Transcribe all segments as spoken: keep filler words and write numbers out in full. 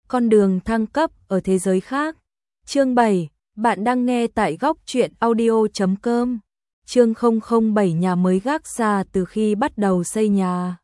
Con đường thăng cấp ở thế giới khác. Chương bảy, bạn đang nghe tại góc truyện audio chấm com. Chương không không bảy, nhà mới gác xa từ khi bắt đầu xây nhà.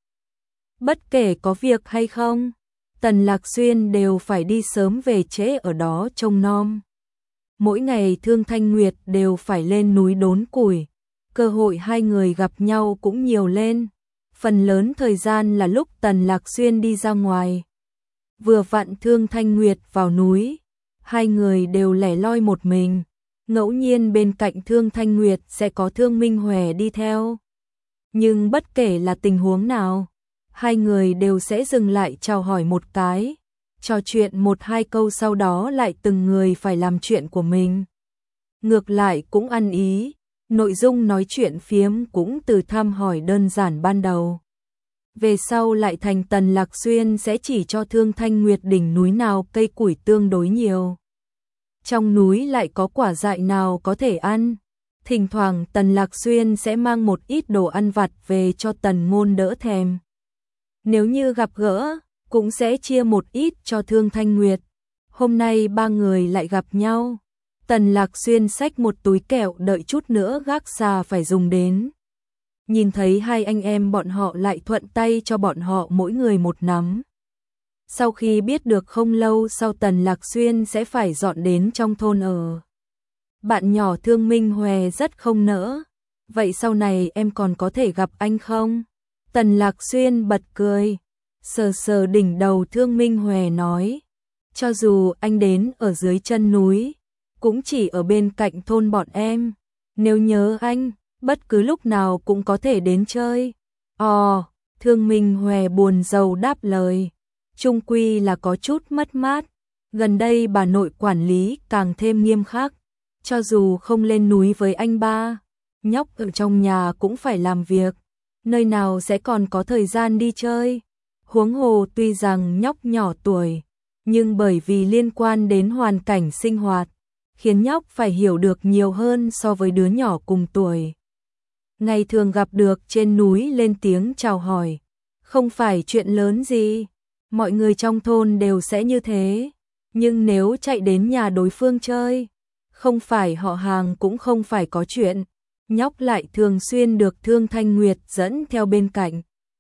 Bất kể có việc hay không, Tần Lạc Xuyên đều phải đi sớm về trễ ở đó trông nom. Mỗi ngày Thương Thanh Nguyệt đều phải lên núi đốn củi, cơ hội hai người gặp nhau cũng nhiều lên. Phần lớn thời gian là lúc Tần Lạc Xuyên đi ra ngoài. Vừa vặn Thương Thanh Nguyệt vào núi, hai người đều lẻ loi một mình. Ngẫu nhiên bên cạnh Thương Thanh Nguyệt sẽ có Thương Minh Hòe đi theo. Nhưng bất kể là tình huống nào, hai người đều sẽ dừng lại chào hỏi một cái, trò chuyện một hai câu, sau đó lại từng người phải làm chuyện của mình. Ngược lại cũng ăn ý, nội dung nói chuyện phiếm cũng từ thăm hỏi đơn giản ban đầu. Về sau lại thành Tần Lạc Xuyên sẽ chỉ cho Thương Thanh Nguyệt đỉnh núi nào cây củi tương đối nhiều, trong núi lại có quả dại nào có thể ăn. Thỉnh thoảng Tần Lạc Xuyên sẽ mang một ít đồ ăn vặt về cho Tần Ngôn đỡ thèm. Nếu như gặp gỡ, cũng sẽ chia một ít cho Thương Thanh Nguyệt. Hôm nay ba người lại gặp nhau. Tần Lạc Xuyên xách một túi kẹo đợi chút nữa gác xa phải dùng đến. Nhìn thấy hai anh em bọn họ lại thuận tay cho bọn họ mỗi người một nắm. Sau khi biết được không lâu sau Tần Lạc Xuyên sẽ phải dọn đến trong thôn ở, bạn nhỏ Thương Minh Hòe rất không nỡ. Vậy sau này em còn có thể gặp anh không? Tần Lạc Xuyên bật cười, sờ sờ đỉnh đầu Thương Minh Hòe nói, cho dù anh đến ở dưới chân núi, cũng chỉ ở bên cạnh thôn bọn em. Nếu nhớ anh, bất cứ lúc nào cũng có thể đến chơi. Ồ, Thương Minh Hòe buồn rầu đáp lời, chung quy là có chút mất mát. Gần đây bà nội quản lý càng thêm nghiêm khắc, cho dù không lên núi với anh ba, nhóc ở trong nhà cũng phải làm việc, nơi nào sẽ còn có thời gian đi chơi. Huống hồ tuy rằng nhóc nhỏ tuổi, nhưng bởi vì liên quan đến hoàn cảnh sinh hoạt, khiến nhóc phải hiểu được nhiều hơn so với đứa nhỏ cùng tuổi. Ngày thường gặp được trên núi lên tiếng chào hỏi, không phải chuyện lớn gì, mọi người trong thôn đều sẽ như thế. Nhưng nếu chạy đến nhà đối phương chơi, không phải họ hàng cũng không phải có chuyện. Nhóc lại thường xuyên được Thương Thanh Nguyệt dẫn theo bên cạnh.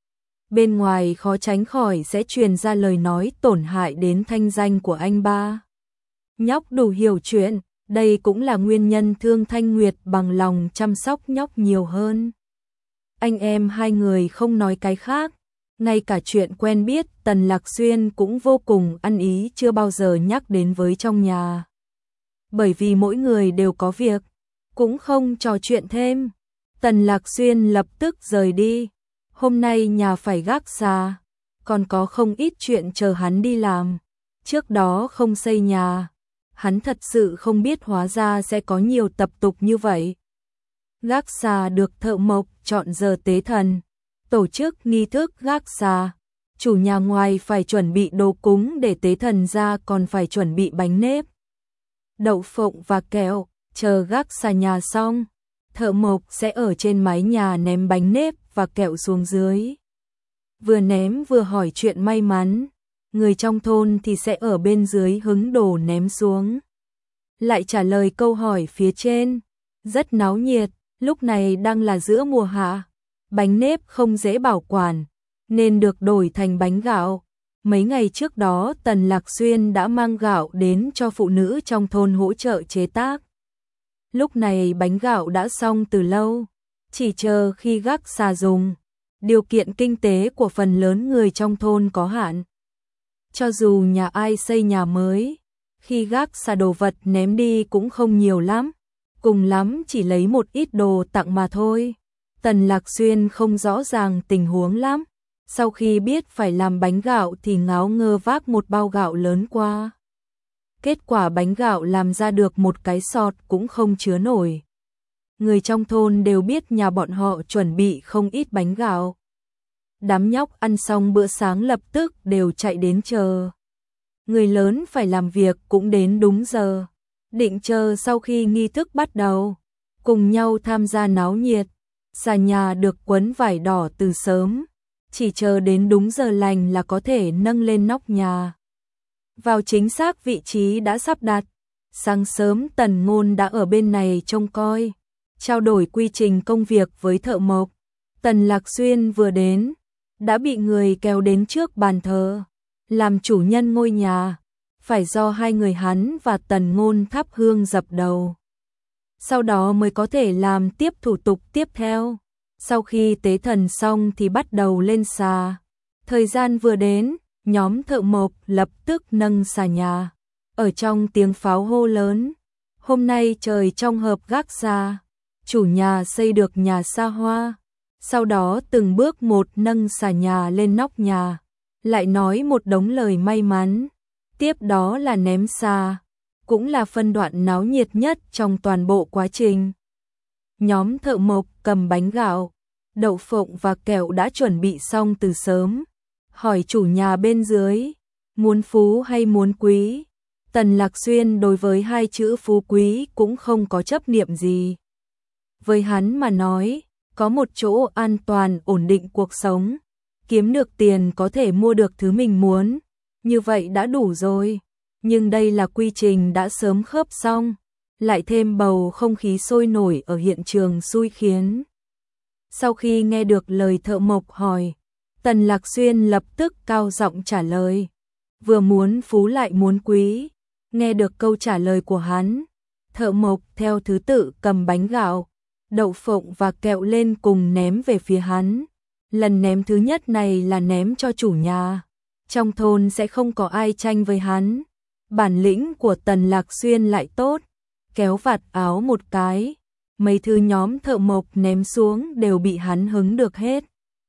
Bên ngoài khó tránh khỏi sẽ truyền ra lời nói tổn hại đến thanh danh của anh ba. Nhóc đủ hiểu chuyện, đây cũng là nguyên nhân Thương Thanh Nguyệt bằng lòng chăm sóc nhóc nhiều hơn. Anh em hai người không nói cái khác, ngay cả chuyện quen biết Tần Lạc Xuyên cũng vô cùng ăn ý, chưa bao giờ nhắc đến với trong nhà. Bởi vì mỗi người đều có việc, cũng không trò chuyện thêm. Tần Lạc Xuyên lập tức rời đi. Hôm nay nhà phải gác xa, còn có không ít chuyện chờ hắn đi làm. Trước đó không xây nhà, hắn thật sự không biết hóa ra sẽ có nhiều tập tục như vậy. Gác xa được thợ mộc chọn giờ tế thần, tổ chức nghi thức gác xa. Chủ nhà ngoài phải chuẩn bị đồ cúng để tế thần ra, còn phải chuẩn bị bánh nếp, đậu phộng và kẹo. Chờ gác xa nhà xong, thợ mộc sẽ ở trên mái nhà ném bánh nếp và kẹo xuống dưới. Vừa ném vừa hỏi chuyện may mắn, người trong thôn thì sẽ ở bên dưới hứng đồ ném xuống, lại trả lời câu hỏi phía trên. Rất náo nhiệt. Lúc này đang là giữa mùa hạ, bánh nếp không dễ bảo quản, nên được đổi thành bánh gạo. Mấy ngày trước đó Tần Lạc Xuyên đã mang gạo đến cho phụ nữ trong thôn hỗ trợ chế tác. Lúc này bánh gạo đã xong từ lâu, chỉ chờ khi gác xa dùng. Điều kiện kinh tế của phần lớn người trong thôn có hạn. Cho dù nhà ai xây nhà mới, khi gác xa đồ vật ném đi cũng không nhiều lắm, cùng lắm chỉ lấy một ít đồ tặng mà thôi. Tần Lạc Xuyên không rõ ràng tình huống lắm. Sau khi biết phải làm bánh gạo thì ngáo ngơ vác một bao gạo lớn qua. Kết quả bánh gạo làm ra được một cái sọt cũng không chứa nổi. Người trong thôn đều biết nhà bọn họ chuẩn bị không ít bánh gạo. Đám nhóc ăn xong bữa sáng lập tức đều chạy đến chờ. Người lớn phải làm việc cũng đến đúng giờ, định chờ sau khi nghi thức bắt đầu, cùng nhau tham gia náo nhiệt. Xà nhà được quấn vải đỏ từ sớm, chỉ chờ đến đúng giờ lành là có thể nâng lên nóc nhà. vào chính xác vị trí đã sắp đặt. Sáng sớm Tần Ngôn đã ở bên này trông coi, trao đổi quy trình công việc với thợ mộc. Tần Lạc Xuyên vừa đến, đã bị người kéo đến trước bàn thờ, làm chủ nhân ngôi nhà, phải do hai người hắn và Tần Ngôn thắp hương dập đầu. Sau đó mới có thể làm tiếp thủ tục tiếp theo. Sau khi tế thần xong thì bắt đầu lên xà. Thời gian vừa đến, nhóm thợ mộc lập tức nâng xà nhà. Ở trong tiếng pháo hô lớn, hôm nay trời trong hợp gác xà, chủ nhà xây được nhà xa hoa. Sau đó từng bước một nâng xà nhà lên nóc nhà, lại nói một đống lời may mắn. Tiếp đó là ném xà, cũng là phân đoạn náo nhiệt nhất trong toàn bộ quá trình. Nhóm thợ mộc cầm bánh gạo, đậu phộng và kẹo đã chuẩn bị xong từ sớm. Hỏi chủ nhà bên dưới, muốn phú hay muốn quý? Tần Lạc Xuyên đối với hai chữ phú quý cũng không có chấp niệm gì. Với hắn mà nói, có một chỗ an toàn ổn định cuộc sống, kiếm được tiền có thể mua được thứ mình muốn, như vậy đã đủ rồi. Nhưng đây là quy trình đã sớm khớp xong, lại thêm bầu không khí sôi nổi ở hiện trường xui khiến. Sau khi nghe được lời thợ mộc hỏi, Tần Lạc Xuyên lập tức cao giọng trả lời. Vừa muốn phú lại muốn quý. Nghe được câu trả lời của hắn, thợ mộc theo thứ tự cầm bánh gạo, đậu phộng và kẹo lên cùng ném về phía hắn. Lần ném thứ nhất này là ném cho chủ nhà. Trong thôn sẽ không có ai tranh với hắn. Bản lĩnh của Tần Lạc Xuyên lại tốt, kéo vạt áo một cái, mấy thứ nhóm thợ mộc ném xuống đều bị hắn hứng được hết.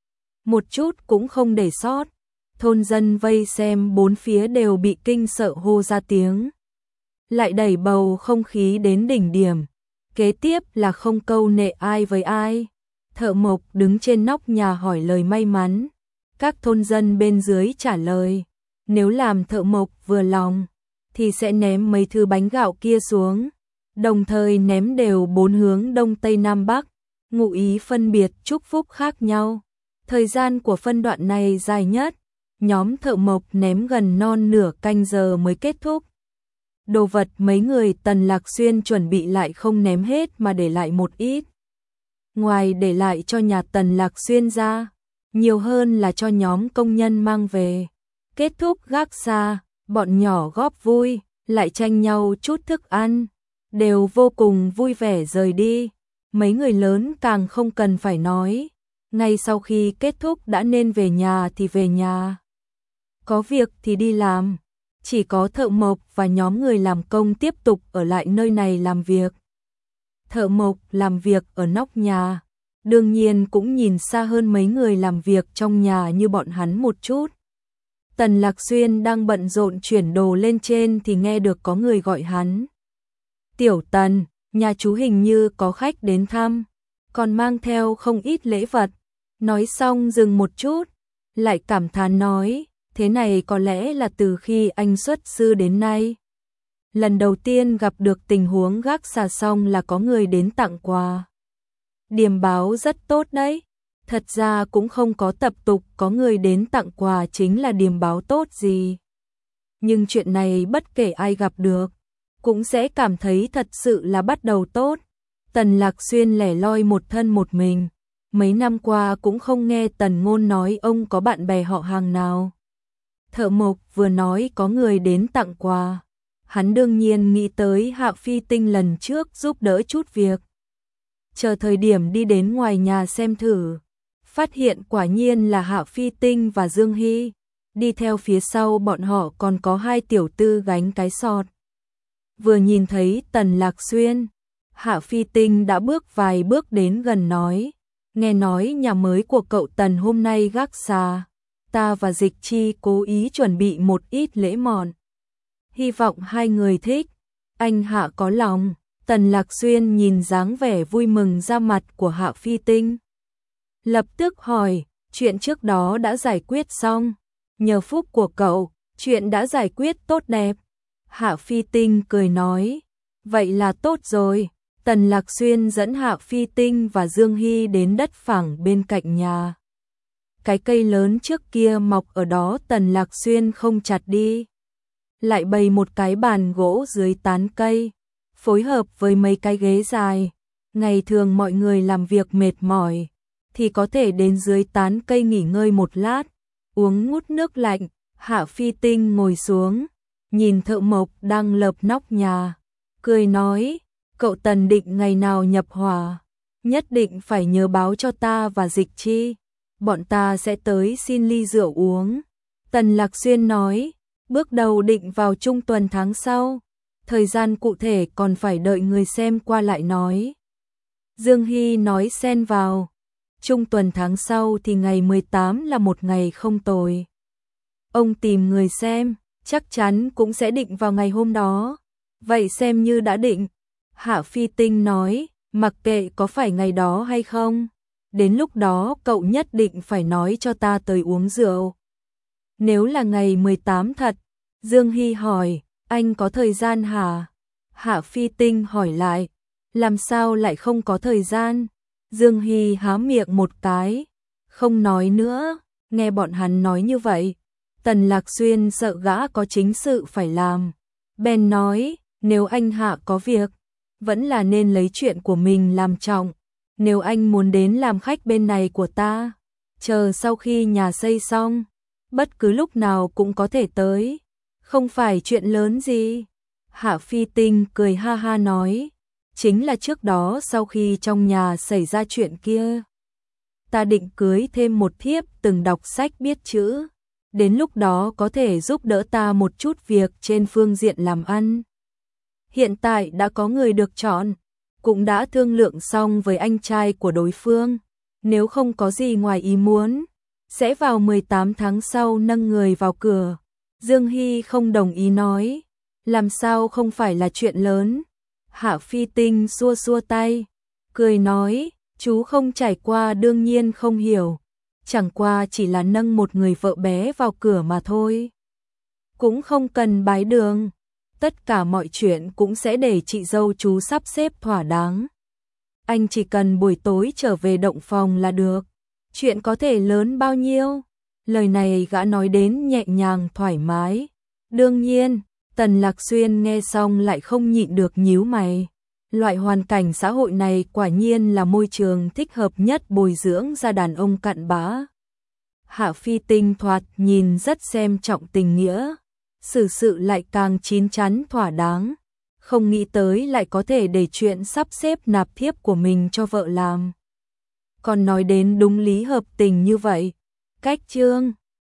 Một chút cũng không để sót. Thôn dân vây xem bốn phía đều bị kinh sợ hô ra tiếng. Lại đẩy bầu không khí đến đỉnh điểm. Kế tiếp là không câu nệ ai với ai. Thợ mộc đứng trên nóc nhà hỏi lời may mắn. Các thôn dân bên dưới trả lời. Nếu làm thợ mộc vừa lòng, thì sẽ ném mấy thứ bánh gạo kia xuống. Đồng thời ném đều bốn hướng đông tây nam bắc. Ngụ ý phân biệt chúc phúc khác nhau. Thời gian của phân đoạn này dài nhất. Nhóm thợ mộc ném gần non nửa canh giờ mới kết thúc. Đồ vật mấy người Tần Lạc Xuyên chuẩn bị lại không ném hết mà để lại một ít. Ngoài để lại cho nhà Tần Lạc Xuyên ra, nhiều hơn là cho nhóm công nhân mang về. Kết thúc gác xa, bọn nhỏ góp vui, lại tranh nhau chút thức ăn, đều vô cùng vui vẻ rời đi. Mấy người lớn càng không cần phải nói, ngay sau khi kết thúc đã nên về nhà thì về nhà. Có việc thì đi làm, chỉ có thợ mộc và nhóm người làm công tiếp tục ở lại nơi này làm việc. Thợ mộc làm việc ở nóc nhà, đương nhiên cũng nhìn xa hơn mấy người làm việc trong nhà như bọn hắn một chút. Tần Lạc Xuyên đang bận rộn chuyển đồ lên trên thì nghe được có người gọi hắn. Tiểu Tần, nhà chú hình như có khách đến thăm, còn mang theo không ít lễ vật. Nói xong dừng một chút, lại cảm thán nói, thế này có lẽ là từ khi anh xuất sư đến nay. Lần đầu tiên gặp được tình huống gác xà xong là có người đến tặng quà. Điềm báo rất tốt đấy. Thật ra cũng không có tập tục có người đến tặng quà chính là điềm báo tốt gì. Nhưng chuyện này bất kể ai gặp được, cũng sẽ cảm thấy thật sự là bắt đầu tốt. Tần Lạc Xuyên lẻ loi một thân một mình. Mấy năm qua cũng không nghe Tần Ngôn nói ông có bạn bè họ hàng nào. Thợ mộc vừa nói có người đến tặng quà, hắn đương nhiên nghĩ tới Hạ Phi Tinh lần trước giúp đỡ chút việc. Chờ thời điểm đi đến ngoài nhà xem thử, phát hiện quả nhiên là Hạ Phi Tinh và Dương Hy. Đi theo phía sau bọn họ còn có hai tiểu tư gánh cái sọt. Vừa nhìn thấy Tần Lạc Xuyên, Hạ Phi Tinh đã bước vài bước đến gần nói, nghe nói nhà mới của cậu Tần hôm nay gác xà, ta và Dịch Chi cố ý chuẩn bị một ít lễ mọn. Hy vọng hai người thích, anh Hạ có lòng. Tần Lạc Xuyên nhìn dáng vẻ vui mừng ra mặt của Hạ Phi Tinh. Lập tức hỏi, chuyện trước đó đã giải quyết xong. Nhờ phúc của cậu, chuyện đã giải quyết tốt đẹp. Hạ Phi Tinh cười nói, vậy là tốt rồi. Tần Lạc Xuyên dẫn Hạ Phi Tinh và Dương Hy đến đất phẳng bên cạnh nhà. Cái cây lớn trước kia mọc ở đó Tần Lạc Xuyên không chặt đi. lại bày một cái bàn gỗ dưới tán cây, phối hợp với mấy cái ghế dài. Ngày thường mọi người làm việc mệt mỏi, thì có thể đến dưới tán cây nghỉ ngơi một lát, uống ngút nước lạnh. Hạ Phi Tinh ngồi xuống, nhìn thợ mộc đang lợp nóc nhà, cười nói, cậu Tần định ngày nào nhập hỏa, nhất định phải nhớ báo cho ta và Dịch Chi, bọn ta sẽ tới xin ly rượu uống. Tần Lạc Xuyên nói, bước đầu định vào trung tuần tháng sau, thời gian cụ thể còn phải đợi người xem qua lại nói. Dương Hy nói xen vào, trung tuần tháng sau thì ngày mười tám là một ngày không tồi. Ông tìm người xem, chắc chắn cũng sẽ định vào ngày hôm đó. Vậy xem như đã định. Hạ Phi Tinh nói, mặc kệ có phải ngày đó hay không, đến lúc đó cậu nhất định phải nói cho ta tới uống rượu. Nếu là ngày mười tám thật, Dương Hy hỏi, anh có thời gian hả? Hạ Phi Tinh hỏi lại, làm sao lại không có thời gian? Dương Hy há miệng một cái, không nói nữa. Nghe bọn hắn nói như vậy, Tần Lạc Xuyên sợ gã có chính sự phải làm. Bèn nói, nếu anh Hạ có việc, vẫn là nên lấy chuyện của mình làm trọng. Nếu anh muốn đến làm khách bên này của ta, chờ sau khi nhà xây xong, bất cứ lúc nào cũng có thể tới, không phải chuyện lớn gì. Hạ Phi Tinh cười ha ha nói, chính là trước đó sau khi trong nhà xảy ra chuyện kia, ta định cưới thêm một thiếp từng đọc sách biết chữ, đến lúc đó có thể giúp đỡ ta một chút việc trên phương diện làm ăn. Hiện tại đã có người được chọn, cũng đã thương lượng xong với anh trai của đối phương, nếu không có gì ngoài ý muốn, sẽ vào mười tám tháng sau nâng người vào cửa. Dương Hy không đồng ý nói, làm sao không phải là chuyện lớn. Hạ Phi Tinh xua xua tay, cười nói, chú không trải qua đương nhiên không hiểu, chẳng qua chỉ là nâng một người vợ bé vào cửa mà thôi. Cũng không cần bái đường, tất cả mọi chuyện cũng sẽ để chị dâu chú sắp xếp thỏa đáng. Anh chỉ cần buổi tối trở về động phòng là được, chuyện có thể lớn bao nhiêu. Lời này gã nói đến nhẹ nhàng thoải mái. Đương nhiên, Tần Lạc Xuyên nghe xong lại không nhịn được nhíu mày. Loại hoàn cảnh xã hội này quả nhiên là môi trường thích hợp nhất bồi dưỡng ra đàn ông cặn bã. Hạ Phi Tinh thoạt nhìn rất xem trọng tình nghĩa, xử sự lại càng chín chắn thỏa đáng, không nghĩ tới lại có thể để chuyện sắp xếp nạp thiếp của mình cho vợ làm. Còn nói đến đúng lý hợp tình như vậy. Cách chương